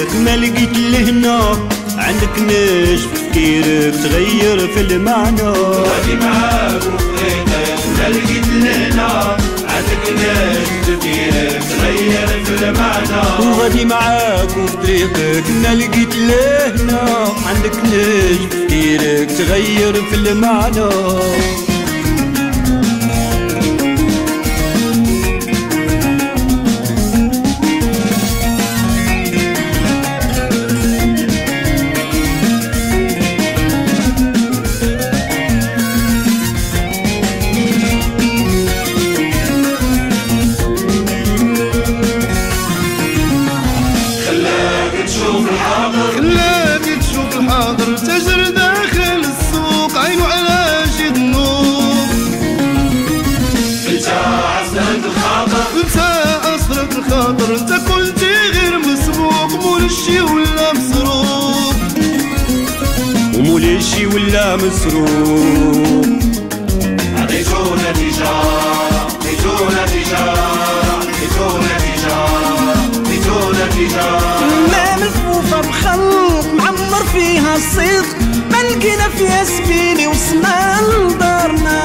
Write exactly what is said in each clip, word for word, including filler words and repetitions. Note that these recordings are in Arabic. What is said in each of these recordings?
طريقك ما لقيت لهنا، عندك ناس تفكيرك تغير في المعنى. غادي معاك وطريقك ما لقيت لهنا، عندك ناس تفكيرك تغير في المعنى. وغادي معاك وفي طريقك ما لقيت لهنا، عندك ناس تفكيرك تغير في المعنى. خلاك تشوف الحاضر، تاجر داخل السوق عينو على شي ذنوب. انت عصرك الخاطر، انت عصرك الخاطر، انت كنتي غير مسبوق، مولشي ولا مسروق، ومولشي ولا مسروق. عطيتونا تجارة، عطيتونا تجارة، عطيتونا تجارة، عطيتونا تجارة. ما ملفوفة بخلق معمر فيها الصدق، ما لقينا فيها سبيلي وصلنا لدارنا.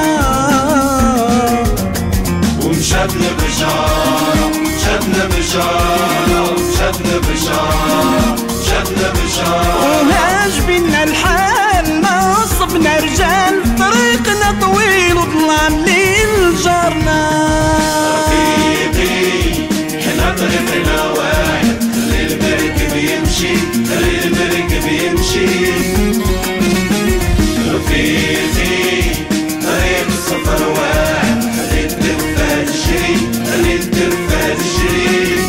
ومشاتنا بشارة، مشاتنا بشارة، مشاتنا بشارة، مشاتنا بشارة. وهاجبنا الحال ما صبنا رجال، طريقنا طويل وظلام ليل جارنا. رفيقي حنا طريقنا واحد، خلي المركب يمشي، خلي المركب يمشي. رفيقي طريق السفر واحد، خلي الدفة تجري، خلي الدفة تجري.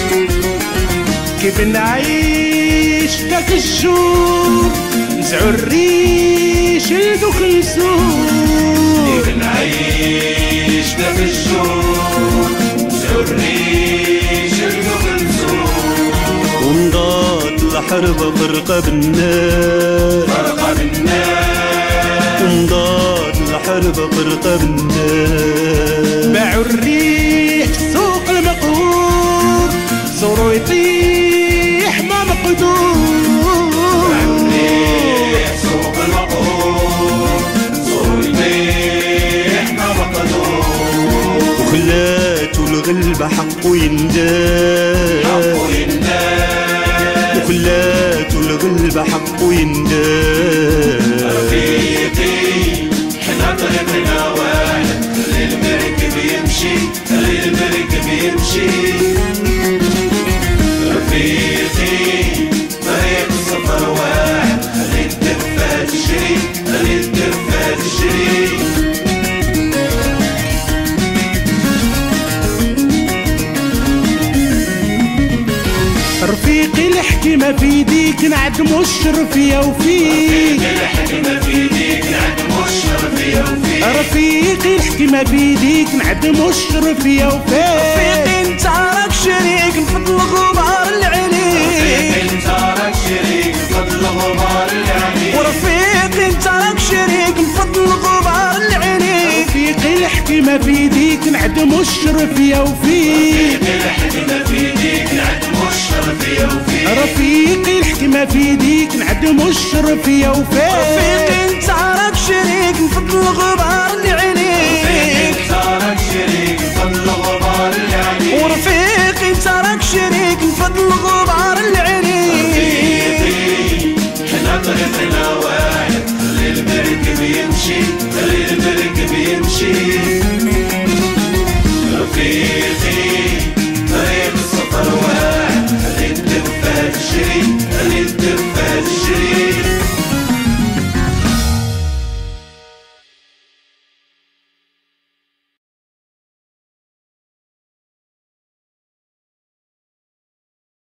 كيف نعيش داك الجور، نزعو الريش لدوك السوق. كيف نعيش داك الجور، نزعو الريش لدوك السوق. ونضاد الحرب فرقة بالناس، فرقة بالناس. ونضاد الحرب فرقة بالناس. باعوا الريح سوق المقهور، زورو يطيح ما مقدور. باعوا الريح سوق المقهور، زورو يطيح ما مقدور. وخلاتو الغلبة حقو ينداس، حقو ينداس. وخلاتو الغلبة حقو ينداس. رفيقي حنا طريقنا واحد، خلي المركب يمشي، خلي المركب يمشي. رفيقي طريق السفر واحد، خلي الدفة تجري، خلي الدفة تجري. رفيقي الحكمة في يديك نعدمو الشرفية وفيك. رفيقي الحكمة في يديك نعدمو الشرفية وفيك. رفيقي الحكمة في يديك نعدمو الشرفية وفيك. رفيقي انت راك شريك نفضل غبار العليك. رفيقي انت راك شريك نفضل غبار العليك. ورفيقي انت راك شريك نفضل غبار العليك. رفيقي الحكمة في يديك نعدمو الشرفية وفيك. رفيقي الحكمة في يديك نعدمو الشرفية وفيك. رفيقي الحكمة في يديك نعدمو الشرفية وفيك. رفيقي انت راك شريك نفضل غبار العليك. رفيقي انت راك شريك نفضل غبار العليك. ورفيقي انت راك شريك نفضل غبار العليك. رفيقي حنا طريقنا واحد، خلي المركب يمشي، خلي المركب يمشي. رفيقي طريق السفر واحد، خلي الدفة تجري، خلي الدفة